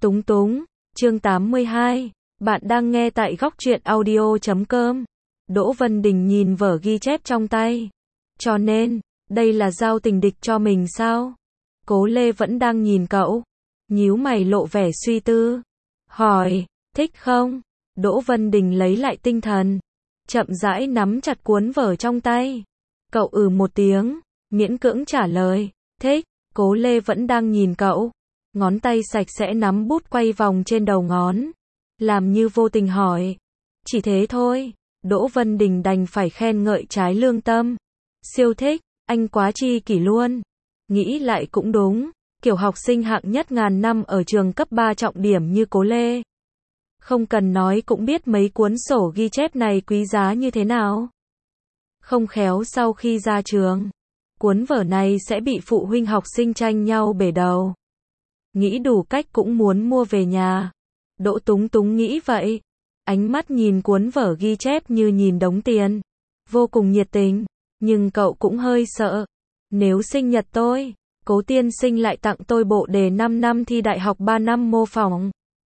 Túng túng, chương 82, bạn đang nghe tại góc truyện audio.com. Đỗ Vân Đình nhìn vở ghi chép trong tay. Cho nên, đây là giao tình địch cho mình sao? Cố Lê vẫn đang nhìn cậu. Nhíu mày lộ vẻ suy tư. Hỏi, thích không? Đỗ Vân Đình lấy lại tinh thần. Chậm rãi nắm chặt cuốn vở trong tay. Cậu một tiếng, miễn cưỡng trả lời, thích. Cố Lê vẫn đang nhìn cậu. Ngón tay sạch sẽ nắm bút quay vòng trên đầu ngón. Làm như vô tình hỏi. Chỉ thế thôi. Đỗ Vân Đình đành phải khen ngợi trái lương tâm. Siêu thích, anh quá chi kỷ luôn. Nghĩ lại cũng đúng. Kiểu học sinh hạng nhất ngàn năm ở trường cấp 3 trọng điểm như Cố Lê. Không cần nói cũng biết mấy cuốn sổ ghi chép này quý giá như thế nào. Không khéo sau khi ra trường, cuốn vở này sẽ bị phụ huynh học sinh tranh nhau bể đầu. Nghĩ đủ cách cũng muốn mua về nhà. Đỗ Túng Túng nghĩ vậy. Ánh mắt nhìn cuốn vở ghi chép như nhìn đống tiền. Vô cùng nhiệt tình. Nhưng cậu cũng hơi sợ. Nếu sinh nhật tôi, Cố tiên sinh lại tặng tôi bộ đề 5 năm thi đại học 3 năm mô phỏng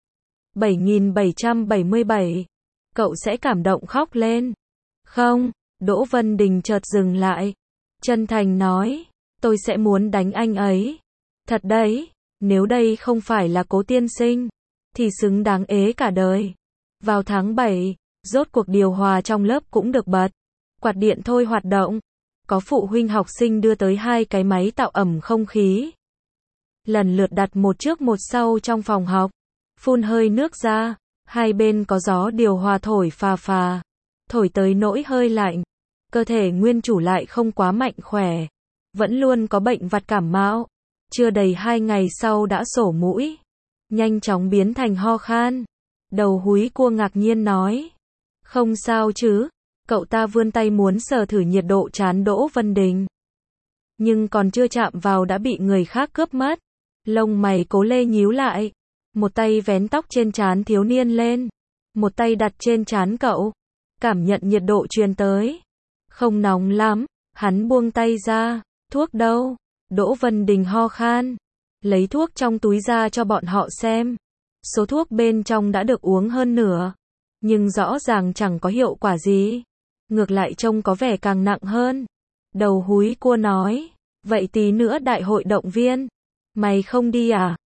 7777. Cậu sẽ cảm động khóc lên. Không, Đỗ Vân Đình chợt dừng lại. Chân thành nói, tôi sẽ muốn đánh anh ấy. Thật đấy, nếu đây không phải là Cố tiên sinh, thì xứng đáng ế cả đời. Vào tháng 7, rốt cuộc điều hòa trong lớp cũng được bật. Quạt điện thôi hoạt động. Có phụ huynh học sinh đưa tới 2 cái máy tạo ẩm không khí. Lần lượt đặt một trước một sau trong phòng học. Phun hơi nước ra. Hai bên có gió điều hòa thổi phà phà. Thổi tới nỗi hơi lạnh. Cơ thể nguyên chủ lại không quá mạnh khỏe. Vẫn luôn có bệnh vặt cảm mạo. Chưa đầy 2 ngày sau đã sổ mũi. Nhanh chóng biến thành ho khan. Đầu húi cua ngạc nhiên nói. Không sao chứ. Cậu ta vươn tay muốn sờ thử nhiệt độ trán Đỗ Vân Đình. Nhưng còn chưa chạm vào đã bị người khác cướp mất. Lông mày Cố Lê nhíu lại. Một tay vén tóc trên trán thiếu niên lên. Một tay đặt trên trán cậu. Cảm nhận nhiệt độ truyền tới. Không nóng lắm. Hắn buông tay ra. Thuốc đâu? Đỗ Vân Đình ho khan. Lấy thuốc trong túi ra cho bọn họ xem. Số thuốc bên trong đã được uống hơn nửa. Nhưng rõ ràng chẳng có hiệu quả gì. Ngược lại trông có vẻ càng nặng hơn. Đầu húi cua nói. Vậy tí nữa đại hội động viên. Mày không đi à?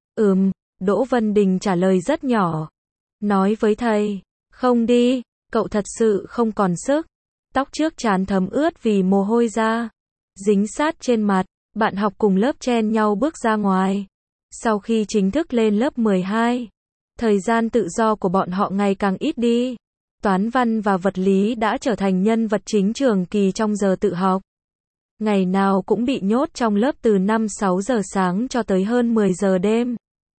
Đỗ Vân Đình trả lời rất nhỏ. Nói với thầy. Không đi. Cậu thật sự không còn sức. Tóc trước trán thấm ướt vì mồ hôi ra. Dính sát trên mặt. Bạn học cùng lớp chen nhau bước ra ngoài. Sau khi chính thức lên lớp 12, thời gian tự do của bọn họ ngày càng ít đi. Toán văn và vật lý đã trở thành nhân vật chính trường kỳ trong giờ tự học. Ngày nào cũng bị nhốt trong lớp từ 5-6 giờ sáng cho tới hơn 10 giờ đêm.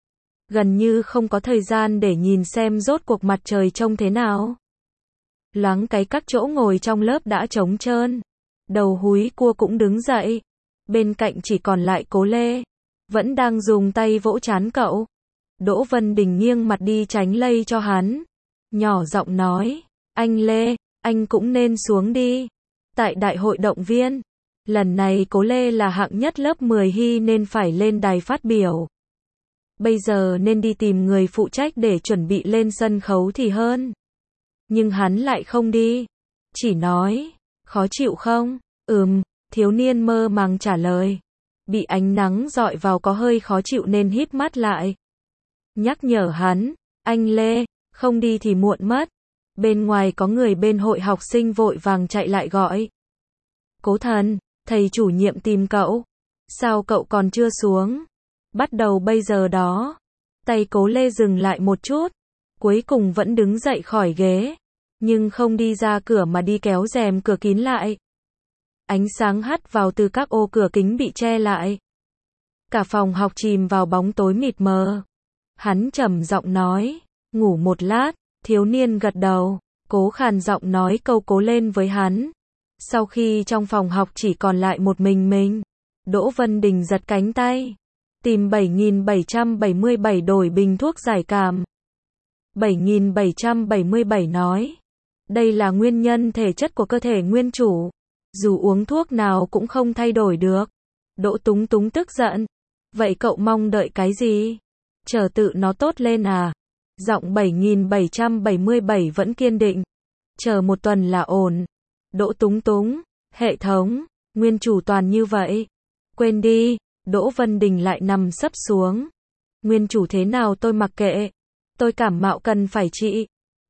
Gần như không có thời gian để nhìn xem rốt cuộc mặt trời trông thế nào. Loáng cái các chỗ ngồi trong lớp đã trống trơn. Đầu húi cua cũng đứng dậy. Bên cạnh chỉ còn lại Cố Lê. Vẫn đang dùng tay vỗ trán cậu. Đỗ Vân Đình nghiêng mặt đi tránh lây cho hắn. Nhỏ giọng nói. Anh Lê, anh cũng nên xuống đi. Tại đại hội động viên. Lần này Cố Lê là hạng nhất lớp 10 hy nên phải lên đài phát biểu. Bây giờ nên đi tìm người phụ trách để chuẩn bị lên sân khấu thì hơn. Nhưng hắn lại không đi. Chỉ nói. Khó chịu không? Thiếu niên mơ màng trả lời. Bị ánh nắng rọi vào có hơi khó chịu nên híp mắt lại. Nhắc nhở hắn. Anh Lê, không đi thì muộn mất. Bên ngoài có người bên hội học sinh vội vàng chạy lại gọi. Cố thần, thầy chủ nhiệm tìm cậu. Sao cậu còn chưa xuống? Bắt đầu bây giờ đó. Tay Cố Lê dừng lại một chút. Cuối cùng vẫn đứng dậy khỏi ghế. Nhưng không đi ra cửa mà đi kéo rèm cửa kín lại. Ánh sáng hắt vào từ các ô cửa kính bị che lại. Cả phòng học chìm vào bóng tối mịt mờ. Hắn trầm giọng nói. Ngủ một lát. Thiếu niên gật đầu. Cố khàn giọng nói câu cố lên với hắn. Sau khi trong phòng học chỉ còn lại một mình. Đỗ Vân Đình giật cánh tay. Tìm 7777 đổi bình thuốc giải cảm. 7777 nói. Đây là nguyên nhân thể chất của cơ thể nguyên chủ. Dù uống thuốc nào cũng không thay đổi được. Đỗ Túng Túng tức giận. Vậy cậu mong đợi cái gì? chờ tự nó tốt lên à. Giọng 7777 vẫn kiên định. Chờ một tuần là ổn. Đỗ Túng Túng, hệ thống, nguyên chủ toàn như vậy. Quên đi, Đỗ Vân Đình lại nằm sấp xuống. Nguyên chủ thế nào tôi mặc kệ. Tôi cảm mạo cần phải trị.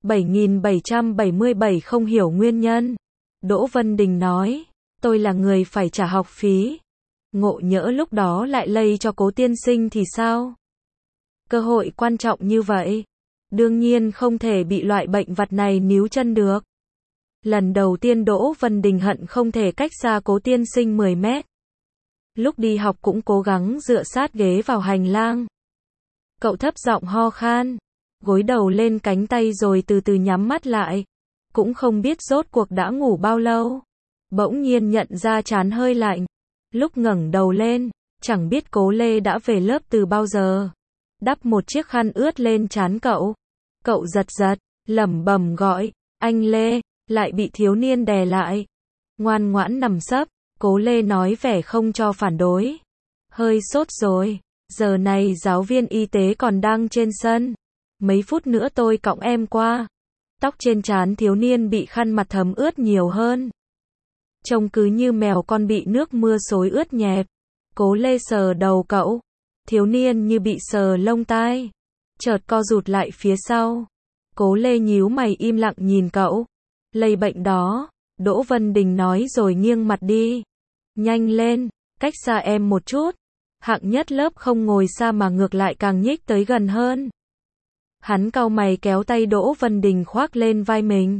7777 không hiểu nguyên nhân. Đỗ Vân Đình nói, tôi là người phải trả học phí. Ngộ nhỡ lúc đó lại lây cho Cố tiên sinh thì sao? Cơ hội quan trọng như vậy. Đương nhiên không thể bị loại bệnh vặt này níu chân được. Lần đầu tiên Đỗ Vân Đình hận không thể cách xa Cố tiên sinh 10 mét. Lúc đi học cũng cố gắng dựa sát ghế vào hành lang. Cậu thấp giọng ho khan, gối đầu lên cánh tay rồi từ từ nhắm mắt lại. Cũng không biết rốt cuộc đã ngủ bao lâu. Bỗng nhiên nhận ra trán hơi lạnh. Lúc ngẩng đầu lên, chẳng biết Cố Lê đã về lớp từ bao giờ. Đắp một chiếc khăn ướt lên trán cậu. Cậu giật giật, lẩm bẩm gọi, anh Lê, lại bị thiếu niên đè lại. Ngoan ngoãn nằm sấp, Cố Lê nói vẻ không cho phản đối. Hơi sốt rồi, giờ này giáo viên y tế còn đang trên sân. Mấy phút nữa tôi cõng em qua. Tóc trên trán thiếu niên bị khăn mặt thấm ướt nhiều hơn. Trông cứ như mèo con bị nước mưa xối ướt nhẹp. Cố Lê sờ đầu cậu. Thiếu niên như bị sờ lông tai. Chợt co rụt lại phía sau. Cố Lê nhíu mày im lặng nhìn cậu. Lây bệnh đó, Đỗ Vân Đình nói rồi nghiêng mặt đi. Nhanh lên, cách xa em một chút. Hạng nhất lớp không ngồi xa mà ngược lại càng nhích tới gần hơn. Hắn cau mày kéo tay Đỗ Vân Đình khoác lên vai mình.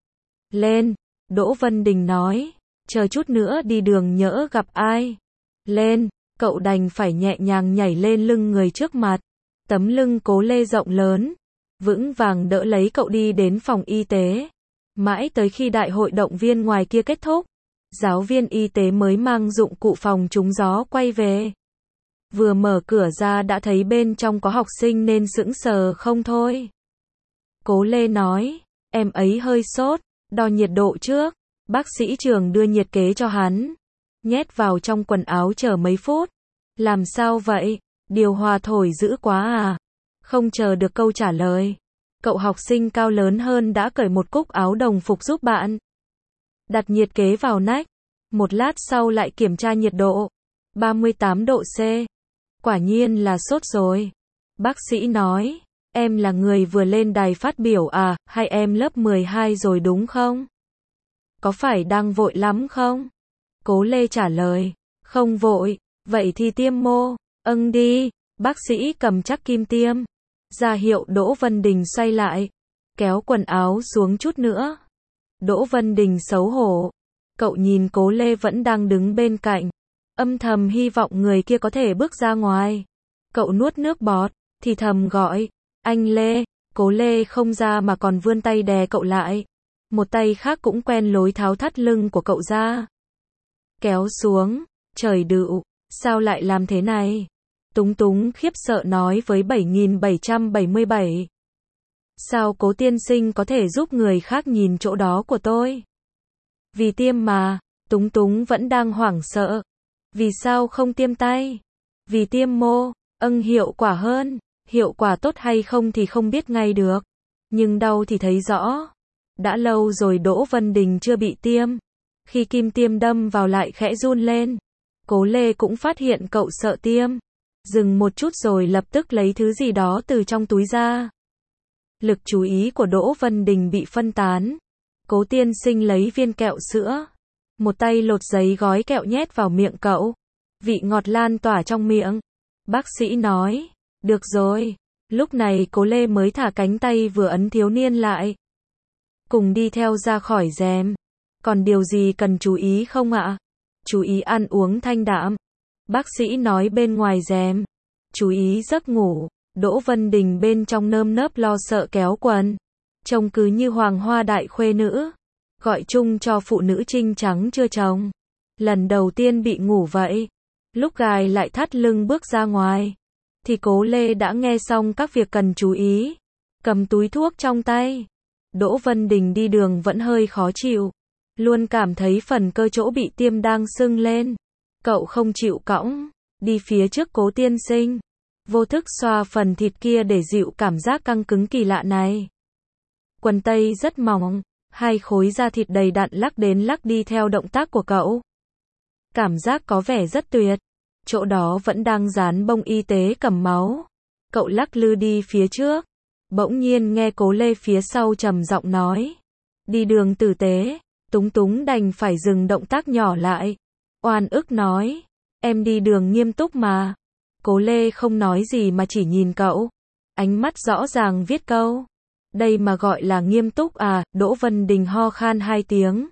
Lên, Đỗ Vân Đình nói, chờ chút nữa đi đường nhỡ gặp ai. Lên, cậu đành phải nhẹ nhàng nhảy lên lưng người trước mặt. Tấm lưng Cố Lê rộng lớn, vững vàng đỡ lấy cậu đi đến phòng y tế. Mãi tới khi đại hội động viên ngoài kia kết thúc, giáo viên y tế mới mang dụng cụ phòng trúng gió quay về. Vừa mở cửa ra đã thấy bên trong có học sinh nên sững sờ không thôi. Cố Lê nói, em ấy hơi sốt, đo nhiệt độ trước. Bác sĩ Trường đưa nhiệt kế cho hắn. Nhét vào trong quần áo chờ mấy phút. Làm sao vậy? Điều hòa thổi dữ quá à? Không chờ được câu trả lời. Cậu học sinh cao lớn hơn đã cởi một cúc áo đồng phục giúp bạn. Đặt nhiệt kế vào nách. Một lát sau lại kiểm tra nhiệt độ. 38 độ C. Quả nhiên là sốt rồi. Bác sĩ nói, em là người vừa lên đài phát biểu à, hay em lớp 12 rồi đúng không? Có phải đang vội lắm không? Cố Lê trả lời, không vội, vậy thì tiêm mô. Đi, bác sĩ cầm chắc kim tiêm. Ra hiệu Đỗ Vân Đình xoay lại, kéo quần áo xuống chút nữa. Đỗ Vân Đình xấu hổ. Cậu nhìn Cố Lê vẫn đang đứng bên cạnh. Âm thầm hy vọng người kia có thể bước ra ngoài. Cậu nuốt nước bọt, thì thầm gọi, anh Lê. Cố Lê không ra mà còn vươn tay đè cậu lại. Một tay khác cũng quen lối tháo thắt lưng của cậu ra. Kéo xuống, trời đựu, sao lại làm thế này? Túng Túng khiếp sợ nói với 7777. Sao Cố tiên sinh có thể giúp người khác nhìn chỗ đó của tôi? Vì tiêm mà, Túng Túng vẫn đang hoảng sợ. Vì sao không tiêm tay? Vì tiêm mô, hiệu quả hơn. Hiệu quả tốt hay không thì không biết ngay được. Nhưng đau thì thấy rõ. Đã lâu rồi Đỗ Vân Đình chưa bị tiêm. Khi kim tiêm đâm vào lại khẽ run lên. Cố Lê cũng phát hiện cậu sợ tiêm. Dừng một chút rồi lập tức lấy thứ gì đó từ trong túi ra. Lực chú ý của Đỗ Vân Đình bị phân tán. Cố tiên sinh lấy viên kẹo sữa. Một tay lột giấy gói kẹo nhét vào miệng cậu. Vị ngọt lan tỏa trong miệng. Bác sĩ nói, được rồi. Lúc này Cố Lê mới thả cánh tay vừa ấn thiếu niên lại. Cùng đi theo ra khỏi rèm. Còn điều gì cần chú ý không ạ? Chú ý ăn uống thanh đạm. Bác sĩ nói bên ngoài rèm. Chú ý giấc ngủ. Đỗ Vân Đình bên trong nơm nớp lo sợ kéo quần. Trông cứ như hoàng hoa đại khuê nữ. Gọi chung cho phụ nữ trinh trắng chưa chồng. Lần đầu tiên bị ngủ vậy. Lúc gài lại thắt lưng bước ra ngoài. Thì Cố Lê đã nghe xong các việc cần chú ý. Cầm túi thuốc trong tay. Đỗ Vân Đình đi đường vẫn hơi khó chịu. Luôn cảm thấy phần cơ chỗ bị tiêm đang sưng lên. Cậu không chịu cõng. Đi phía trước Cố tiên sinh. vô thức xoa phần thịt kia để dịu cảm giác căng cứng kỳ lạ này. Quần tây rất mỏng, hai khối da thịt đầy đặn lắc đến lắc đi theo động tác của cậu. Cảm giác có vẻ rất tuyệt. Chỗ đó vẫn đang dán bông y tế cầm máu. Cậu lắc lư đi phía trước. Bỗng nhiên nghe Cố Lê phía sau trầm giọng nói. Đi đường tử tế. Túng túng đành phải dừng động tác nhỏ lại. Oan ức nói. Em đi đường nghiêm túc mà. Cố Lê không nói gì mà chỉ nhìn cậu. Ánh mắt rõ ràng viết câu. Đây mà gọi là nghiêm túc à? Đỗ Vân Đình ho khan 2 tiếng.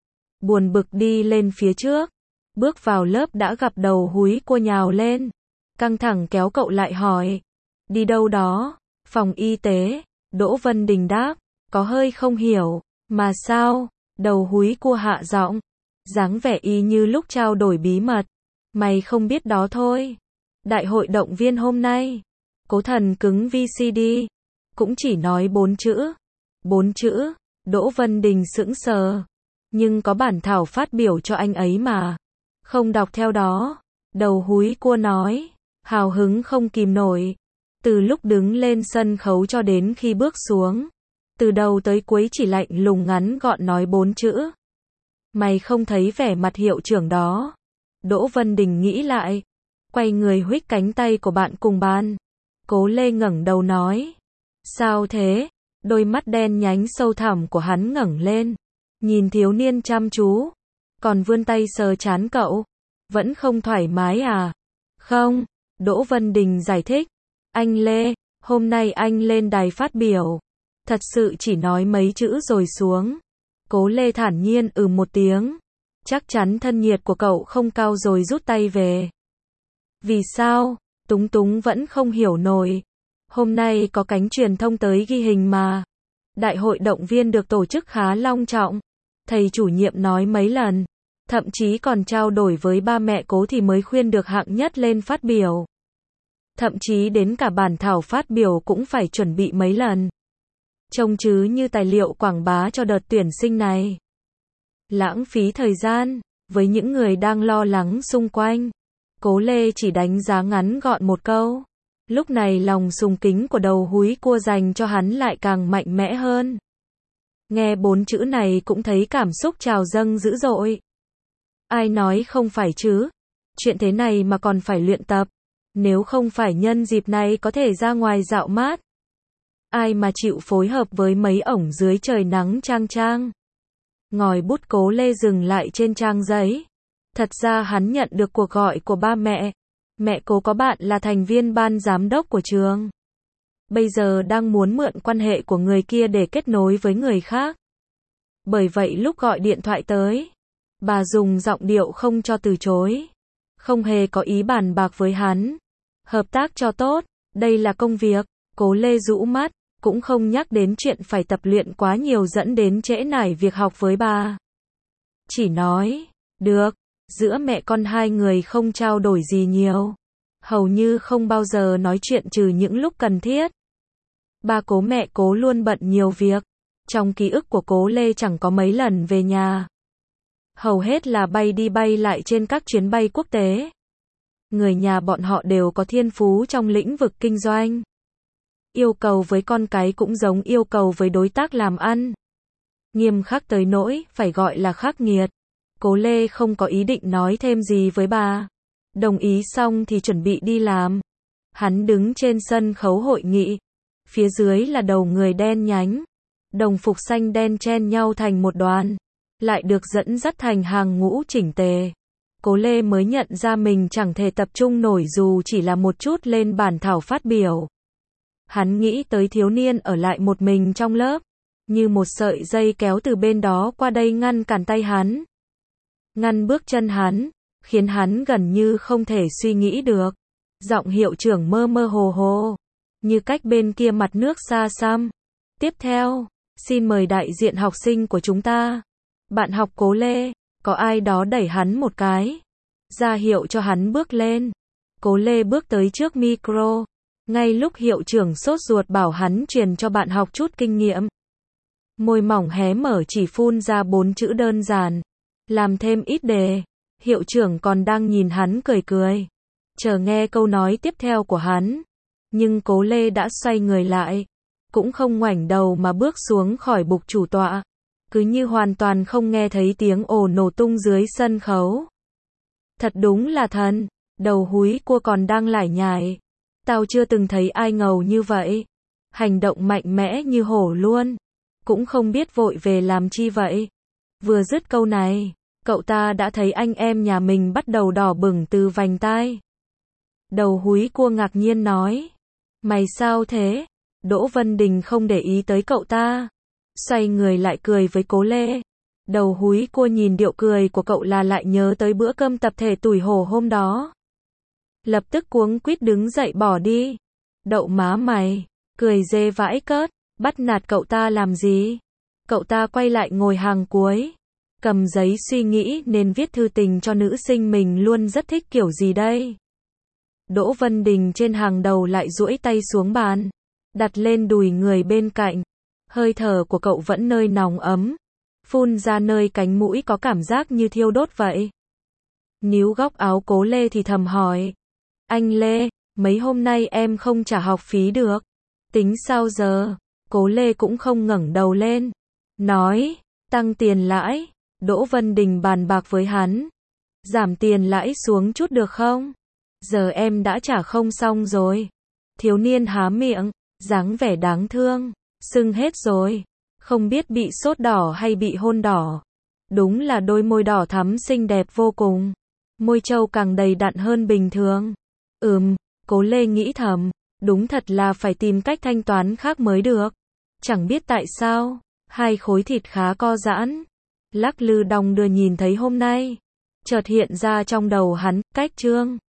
Buồn bực đi lên phía trước. Bước vào lớp đã gặp đầu húi cua nhào lên. Căng thẳng kéo cậu lại hỏi. Đi đâu đó? Phòng y tế. Đỗ Vân Đình đáp. Có hơi không hiểu. Mà sao? Đầu húi cua hạ giọng. Dáng vẻ y như lúc trao đổi bí mật. Mày không biết đó thôi. Đại hội động viên hôm nay. Cố Thần cứng VCD. Cũng chỉ nói 4 chữ. 4 chữ. Đỗ Vân Đình sững sờ. Nhưng có bản thảo phát biểu cho anh ấy mà. Không đọc theo đó. Đầu húi cua nói. Hào hứng không kìm nổi. Từ lúc đứng lên sân khấu cho đến khi bước xuống. Từ đầu tới cuối chỉ lạnh lùng ngắn gọn nói 4 chữ. Mày không thấy vẻ mặt hiệu trưởng đó. Đỗ Vân Đình nghĩ lại. Quay người huých cánh tay của bạn cùng bàn. Cố Lê ngẩng đầu nói. Sao thế? Đôi mắt đen nhánh sâu thẳm của hắn ngẩng lên. Nhìn thiếu niên chăm chú. Còn vươn tay sờ trán cậu. Vẫn không thoải mái à? Không. Đỗ Vân Đình giải thích. Anh Lê, hôm nay anh lên đài phát biểu. Thật sự chỉ nói mấy chữ rồi xuống. Cố Lê thản nhiên một tiếng. Chắc chắn thân nhiệt của cậu không cao rồi rút tay về. Vì sao? Túng túng vẫn không hiểu nổi. Hôm nay có cánh truyền thông tới ghi hình mà. Đại hội động viên được tổ chức khá long trọng. Thầy chủ nhiệm nói mấy lần. Thậm chí còn trao đổi với ba mẹ Cố thì mới khuyên được hạng nhất lên phát biểu. Thậm chí đến cả bản thảo phát biểu cũng phải chuẩn bị mấy lần. Trông chứ như tài liệu quảng bá cho đợt tuyển sinh này. Lãng phí thời gian, với những người đang lo lắng xung quanh. Cố Lê chỉ đánh giá ngắn gọn một câu. Lúc này lòng sùng kính của đầu húi cua dành cho hắn lại càng mạnh mẽ hơn. Nghe 4 chữ này cũng thấy cảm xúc trào dâng dữ dội. Ai nói không phải chứ? Chuyện thế này mà còn phải luyện tập. Nếu không phải nhân dịp này có thể ra ngoài dạo mát. Ai mà chịu phối hợp với mấy ổng dưới trời nắng chang chang. Ngòi bút Cố Lê dừng lại trên trang giấy. Thật ra hắn nhận được cuộc gọi của ba mẹ. Mẹ Cố có bạn là thành viên ban giám đốc của trường. Bây giờ đang muốn mượn quan hệ của người kia để kết nối với người khác. Bởi vậy lúc gọi điện thoại tới, bà dùng giọng điệu không cho từ chối. Không hề có ý bàn bạc với hắn. Hợp tác cho tốt, đây là công việc. Cố Lê rũ mắt, cũng không nhắc đến chuyện phải tập luyện quá nhiều dẫn đến trễ nải việc học với bà. Chỉ nói, được, giữa mẹ con hai người không trao đổi gì nhiều. Hầu như không bao giờ nói chuyện trừ những lúc cần thiết. Ba Cố mẹ Cố luôn bận nhiều việc. Trong ký ức của Cố Lê chẳng có mấy lần về nhà. Hầu hết là bay đi bay lại trên các chuyến bay quốc tế. Người nhà bọn họ đều có thiên phú trong lĩnh vực kinh doanh. Yêu cầu với con cái cũng giống yêu cầu với đối tác làm ăn. Nghiêm khắc tới nỗi, phải gọi là khắc nghiệt. Cố Lê không có ý định nói thêm gì với bà. Đồng ý xong thì chuẩn bị đi làm. Hắn đứng trên sân khấu hội nghị. Phía dưới là đầu người đen nhánh. Đồng phục xanh đen chen nhau thành một đoàn. Lại được dẫn dắt thành hàng ngũ chỉnh tề. Cố Lê mới nhận ra mình chẳng thể tập trung nổi dù chỉ là một chút lên bản thảo phát biểu. Hắn nghĩ tới thiếu niên ở lại một mình trong lớp. Như một sợi dây kéo từ bên đó qua đây ngăn cản tay hắn. Ngăn bước chân hắn. Khiến hắn gần như không thể suy nghĩ được. Giọng hiệu trưởng mơ mơ hồ hồ. Như cách bên kia mặt nước xa xăm. Tiếp theo, xin mời đại diện học sinh của chúng ta. Bạn học Cố Lê. Có ai đó đẩy hắn một cái. Ra hiệu cho hắn bước lên. Cố Lê bước tới trước micro. Ngay lúc hiệu trưởng sốt ruột bảo hắn truyền cho bạn học chút kinh nghiệm. Môi mỏng hé mở chỉ phun ra 4 chữ đơn giản. Làm thêm ít đề. Hiệu trưởng còn đang nhìn hắn cười cười. Chờ nghe câu nói tiếp theo của hắn. Nhưng Cố Lê đã xoay người lại, cũng không ngoảnh đầu mà bước xuống khỏi bục chủ tọa, cứ như hoàn toàn không nghe thấy tiếng ồ nổ tung dưới sân khấu. Thật đúng là thần, đầu húi cua còn đang lải nhải. Tao chưa từng thấy ai ngầu như vậy. Hành động mạnh mẽ như hổ luôn. Cũng không biết vội về làm chi vậy. Vừa dứt câu này, cậu ta đã thấy anh em nhà mình bắt đầu đỏ bừng từ vành tai. Đầu húi cua ngạc nhiên nói. Mày sao thế? Đỗ Vân Đình không để ý tới cậu ta. Xoay người lại cười với Cố Lê. Đầu húi cua nhìn điệu cười của cậu là lại nhớ tới bữa cơm tập thể tủi hổ hôm đó. Lập tức cuống quýt đứng dậy bỏ đi. Đậu má mày, cười dê vãi cớt, bắt nạt cậu ta làm gì? Cậu ta quay lại ngồi hàng cuối, cầm giấy suy nghĩ nên viết thư tình cho nữ sinh mình luôn rất thích kiểu gì đây. Đỗ Vân Đình trên hàng đầu lại duỗi tay xuống bàn, đặt lên đùi người bên cạnh. Hơi thở của cậu vẫn nơi nóng ấm, phun ra nơi cánh mũi có cảm giác như thiêu đốt vậy. Níu góc áo Cố Lê thì thầm hỏi. Anh Lê, mấy hôm nay em không trả học phí được. Tính sao giờ? Cố Lê cũng không ngẩng đầu lên. Nói, tăng tiền lãi. Đỗ Vân Đình bàn bạc với hắn. Giảm tiền lãi xuống chút được không? Giờ em đã trả không xong rồi. Thiếu niên há miệng, dáng vẻ đáng thương. Sưng hết rồi. Không biết bị sốt đỏ hay bị hôn đỏ. Đúng là đôi môi đỏ thắm xinh đẹp vô cùng. Môi trâu càng đầy đặn hơn bình thường. Cố Lê nghĩ thầm, đúng thật là phải tìm cách thanh toán khác mới được. Chẳng biết tại sao, hai khối thịt khá co giãn, lắc lư đong đưa nhìn thấy hôm nay. Chợt hiện ra trong đầu hắn, cách trương.